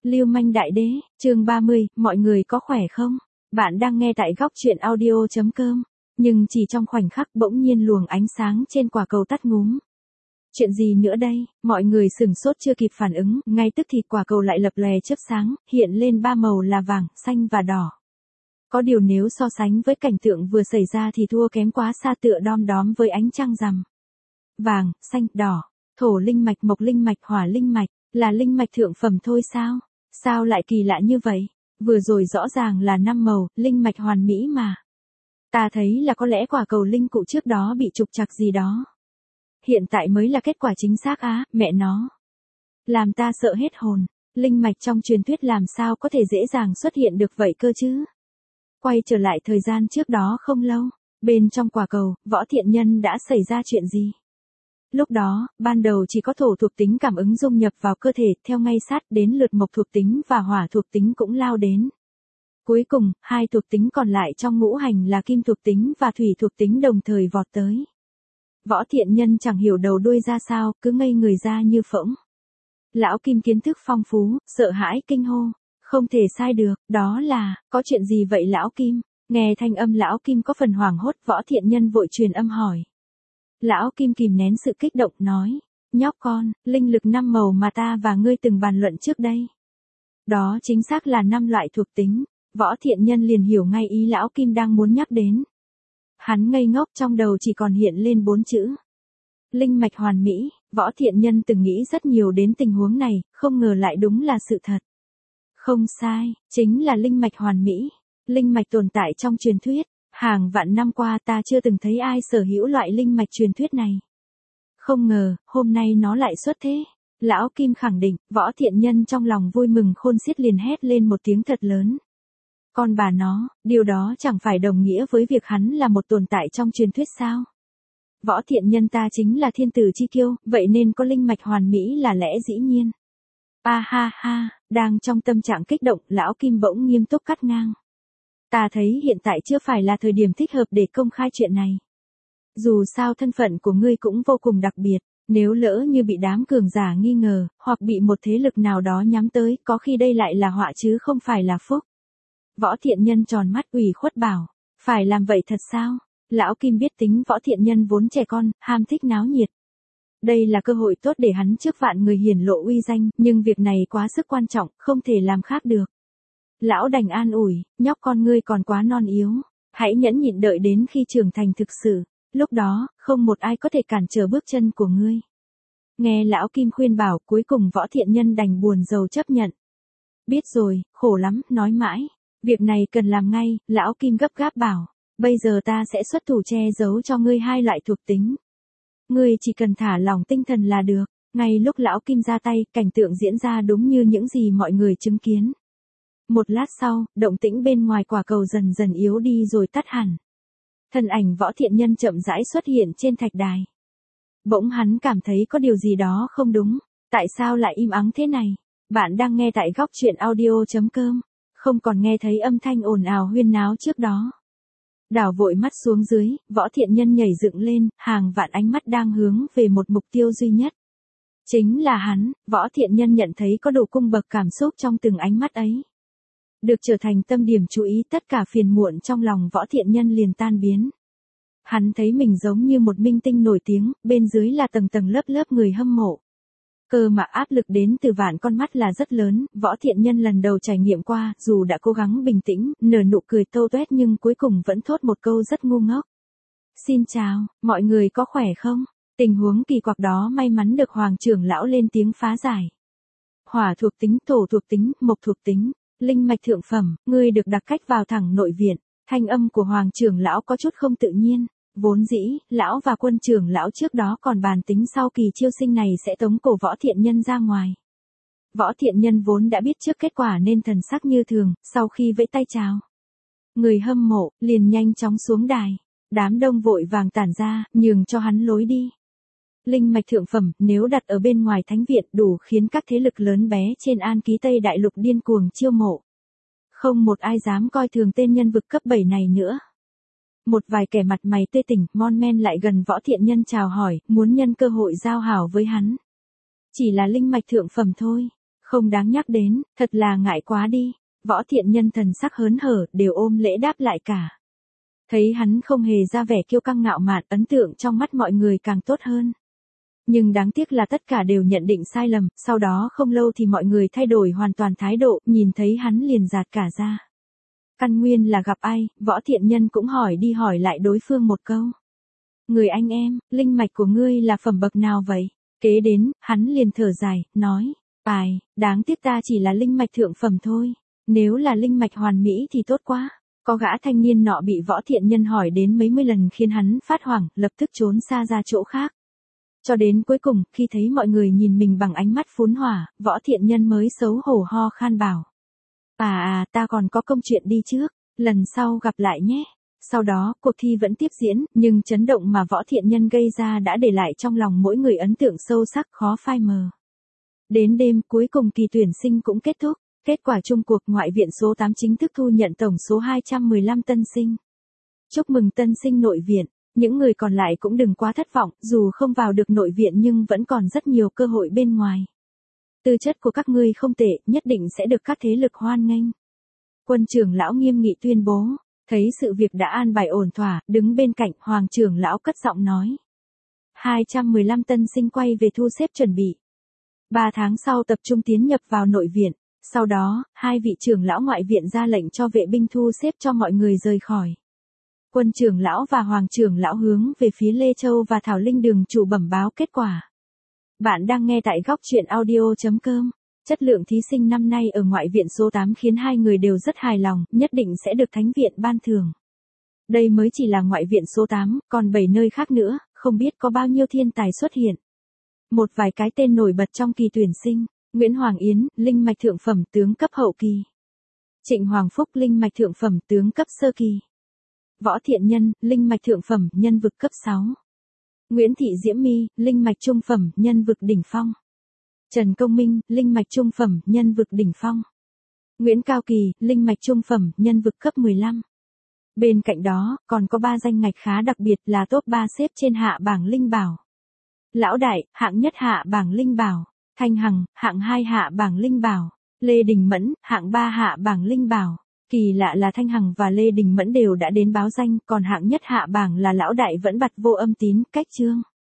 Lưu manh đại đế, chương 30, mọi người có khỏe không? Bạn đang nghe tại góc truyện audio.com. Nhưng chỉ trong khoảnh khắc bỗng nhiên luồng ánh sáng trên quả cầu tắt ngúm. Chuyện gì nữa đây? Mọi người sửng sốt chưa kịp phản ứng, ngay tức thì quả cầu lại lập lòe chớp sáng, hiện lên ba màu là vàng, xanh và đỏ. Có điều nếu so sánh với cảnh tượng vừa xảy ra thì thua kém quá xa, tựa đom đóm với ánh trăng rằm. Vàng, xanh, đỏ, thổ linh mạch, mộc linh mạch, hỏa linh mạch, là linh mạch thượng phẩm thôi sao? Sao lại kỳ lạ như vậy? Vừa rồi rõ ràng là 5 màu, linh mạch hoàn mỹ mà. Ta thấy là có lẽ quả cầu linh cụ trước đó bị trục trặc gì đó. Hiện tại mới là kết quả chính xác á, mẹ nó. Làm ta sợ hết hồn, linh mạch trong truyền thuyết làm sao có thể dễ dàng xuất hiện được vậy cơ chứ? Quay trở lại thời gian trước đó không lâu, bên trong quả cầu, Võ Thiện Nhân đã xảy ra chuyện gì? Lúc đó, ban đầu chỉ có thổ thuộc tính cảm ứng dung nhập vào cơ thể, theo ngay sát đến lượt mộc thuộc tính và hỏa thuộc tính cũng lao đến. Cuối cùng, hai thuộc tính còn lại trong ngũ hành là kim thuộc tính và thủy thuộc tính đồng thời vọt tới. Võ Thiện Nhân chẳng hiểu đầu đuôi ra sao, cứ ngây người ra như phỗng. Lão Kim kiến thức phong phú, sợ hãi kinh hô. Không thể sai được, đó là, có chuyện gì vậy lão Kim? Nghe thanh âm lão Kim có phần hoảng hốt, Võ Thiện Nhân vội truyền âm hỏi. Lão Kim kìm nén sự kích động nói, nhóc con, linh lực 5 màu mà ta và ngươi từng bàn luận trước đây. Đó chính xác là 5 loại thuộc tính. Võ Thiện Nhân liền hiểu ngay ý lão Kim đang muốn nhắc đến. Hắn ngây ngốc, trong đầu chỉ còn hiện lên 4 chữ. Linh mạch hoàn mỹ. Võ Thiện Nhân từng nghĩ rất nhiều đến tình huống này, không ngờ lại đúng là sự thật. Không sai, chính là linh mạch hoàn mỹ. Linh mạch tồn tại trong truyền thuyết. Hàng vạn năm qua ta chưa từng thấy ai sở hữu loại linh mạch truyền thuyết này. Không ngờ, hôm nay nó lại xuất thế. Lão Kim khẳng định, Võ Thiện Nhân trong lòng vui mừng khôn xiết liền hét lên một tiếng thật lớn. Con bà nó, điều đó chẳng phải đồng nghĩa với việc hắn là một tồn tại trong truyền thuyết sao? Võ Thiện Nhân ta chính là thiên tử chi kiêu, vậy nên có linh mạch hoàn mỹ là lẽ dĩ nhiên. Ha ha ha, đang trong tâm trạng kích động, lão Kim bỗng nghiêm túc cắt ngang. Ta thấy hiện tại chưa phải là thời điểm thích hợp để công khai chuyện này. Dù sao thân phận của ngươi cũng vô cùng đặc biệt, nếu lỡ như bị đám cường giả nghi ngờ, hoặc bị một thế lực nào đó nhắm tới, có khi đây lại là họa chứ không phải là phúc. Võ Thiện Nhân tròn mắt ủy khuất bảo, phải làm vậy thật sao? Lão Kim biết tính Võ Thiện Nhân vốn trẻ con, ham thích náo nhiệt. Đây là cơ hội tốt để hắn trước vạn người hiển lộ uy danh, nhưng việc này quá sức quan trọng, không thể làm khác được. Lão đành an ủi, nhóc con ngươi còn quá non yếu, hãy nhẫn nhịn đợi đến khi trưởng thành thực sự, lúc đó, không một ai có thể cản trở bước chân của ngươi. Nghe lão Kim khuyên bảo, cuối cùng Võ Thiện Nhân đành buồn rầu chấp nhận. Biết rồi, khổ lắm, nói mãi. Việc này cần làm ngay, lão Kim gấp gáp bảo, bây giờ ta sẽ xuất thủ che giấu cho ngươi hai loại thuộc tính. Ngươi chỉ cần thả lỏng tinh thần là được. Ngay lúc lão Kim ra tay, cảnh tượng diễn ra đúng như những gì mọi người chứng kiến. Một lát sau, động tĩnh bên ngoài quả cầu dần dần yếu đi rồi tắt hẳn. Thân ảnh Võ Thiện Nhân chậm rãi xuất hiện trên thạch đài. Bỗng hắn cảm thấy có điều gì đó không đúng. Tại sao lại im ắng thế này? Bạn đang nghe tại góc truyện audio.com. Không còn nghe thấy âm thanh ồn ào huyên náo trước đó. Đảo vội mắt xuống dưới, Võ Thiện Nhân nhảy dựng lên, hàng vạn ánh mắt đang hướng về một mục tiêu duy nhất. Chính là hắn. Võ Thiện Nhân nhận thấy có đủ cung bậc cảm xúc trong từng ánh mắt ấy. Được trở thành tâm điểm chú ý, tất cả phiền muộn trong lòng Võ Thiện Nhân liền tan biến. Hắn thấy mình giống như một minh tinh nổi tiếng, bên dưới là tầng tầng lớp lớp người hâm mộ. Cơ mà áp lực đến từ vạn con mắt là rất lớn, Võ Thiện Nhân lần đầu trải nghiệm qua, dù đã cố gắng bình tĩnh, nở nụ cười tâu tuét nhưng cuối cùng vẫn thốt một câu rất ngu ngốc. Xin chào, mọi người có khỏe không? Tình huống kỳ quặc đó may mắn được Hoàng trưởng lão lên tiếng phá giải. Hỏa thuộc tính, thổ thuộc tính, mộc thuộc tính, linh mạch thượng phẩm, ngươi được đặt cách vào thẳng nội viện. Thanh âm của Hoàng trưởng lão có chút không tự nhiên. Vốn dĩ, lão và Quân trưởng lão trước đó còn bàn tính sau kỳ chiêu sinh này sẽ tống cổ Võ Thiện Nhân ra ngoài. Võ Thiện Nhân vốn đã biết trước kết quả nên thần sắc như thường, sau khi vẫy tay chào. Người hâm mộ, liền nhanh chóng xuống đài. Đám đông vội vàng tản ra, nhường cho hắn lối đi. Linh mạch thượng phẩm, nếu đặt ở bên ngoài thánh viện đủ khiến các thế lực lớn bé trên An Ký Tây Đại Lục điên cuồng chiêu mộ. Không một ai dám coi thường tên nhân vực cấp 7 này nữa. Một vài kẻ mặt mày tươi tỉnh, mon men lại gần Võ Thiện Nhân chào hỏi, muốn nhân cơ hội giao hảo với hắn. Chỉ là linh mạch thượng phẩm thôi. Không đáng nhắc đến, thật là ngại quá đi. Võ Thiện Nhân thần sắc hớn hở, đều ôm lễ đáp lại cả. Thấy hắn không hề ra vẻ kiêu căng ngạo mạn, ấn tượng trong mắt mọi người càng tốt hơn. Nhưng đáng tiếc là tất cả đều nhận định sai lầm, sau đó không lâu thì mọi người thay đổi hoàn toàn thái độ, nhìn thấy hắn liền giạt cả ra. Căn nguyên là gặp ai, Võ Thiện Nhân cũng hỏi đi hỏi lại đối phương một câu. Người anh em, linh mạch của ngươi là phẩm bậc nào vậy? Kế đến, hắn liền thở dài, nói, đáng tiếc ta chỉ là linh mạch thượng phẩm thôi. Nếu là linh mạch hoàn mỹ thì tốt quá. Có gã thanh niên nọ bị Võ Thiện Nhân hỏi đến mấy mươi lần khiến hắn phát hoảng, lập tức trốn xa ra chỗ khác. Cho đến cuối cùng, khi thấy mọi người nhìn mình bằng ánh mắt phún hỏa, Võ Thiện Nhân mới xấu hổ ho khan bảo. Ta còn có công chuyện đi trước, lần sau gặp lại nhé. Sau đó, cuộc thi vẫn tiếp diễn, nhưng chấn động mà Võ Thiện Nhân gây ra đã để lại trong lòng mỗi người ấn tượng sâu sắc khó phai mờ. Đến đêm, cuối cùng kỳ tuyển sinh cũng kết thúc. Kết quả chung cuộc ngoại viện số 8 chính thức thu nhận tổng số 215 tân sinh. Chúc mừng tân sinh nội viện, những người còn lại cũng đừng quá thất vọng, dù không vào được nội viện nhưng vẫn còn rất nhiều cơ hội bên ngoài. Tư chất của các ngươi không tệ, nhất định sẽ được các thế lực hoan nghênh. Quân trưởng lão nghiêm nghị tuyên bố, thấy sự việc đã an bài ổn thỏa, đứng bên cạnh, Hoàng trưởng lão cất giọng nói. 215 tân sinh quay về thu xếp chuẩn bị. 3 tháng sau tập trung tiến nhập vào nội viện. Sau đó, 2 vị trưởng lão ngoại viện ra lệnh cho vệ binh thu xếp cho mọi người rời khỏi. Quân trưởng lão và Hoàng trưởng lão hướng về phía Lê Châu và Thảo Linh đường chủ bẩm báo kết quả. Bạn đang nghe tại góc truyện audio.com. Chất lượng thí sinh năm nay ở ngoại viện số 8 khiến hai người đều rất hài lòng, nhất định sẽ được thánh viện ban thưởng. Đây mới chỉ là ngoại viện số 8, còn 7 nơi khác nữa, không biết có bao nhiêu thiên tài xuất hiện. Một vài cái tên nổi bật trong kỳ tuyển sinh. Nguyễn Hoàng Yến, linh mạch thượng phẩm tướng cấp hậu kỳ. Trịnh Hoàng Phúc, linh mạch thượng phẩm tướng cấp sơ kỳ. Võ Thiện Nhân, linh mạch thượng phẩm nhân vực cấp 6. Nguyễn Thị Diễm My, linh mạch trung phẩm nhân vực đỉnh phong. Trần Công Minh, linh mạch trung phẩm nhân vực đỉnh phong. Nguyễn Cao Kỳ, linh mạch trung phẩm nhân vực cấp 15. Bên cạnh đó, còn có 3 danh ngạch khá đặc biệt là top 3 xếp trên hạ bảng linh bảo. Lão Đại, hạng nhất hạ bảng linh bảo. Thanh Hằng, hạng 2 hạ bảng linh bảo. Lê Đình Mẫn, hạng 3 hạ bảng linh bảo. Kỳ lạ là Thanh Hằng và Lê Đình Mẫn đều đã đến báo danh, còn hạng nhất hạ bảng là Lão Đại vẫn bặt vô âm tín, cách chương.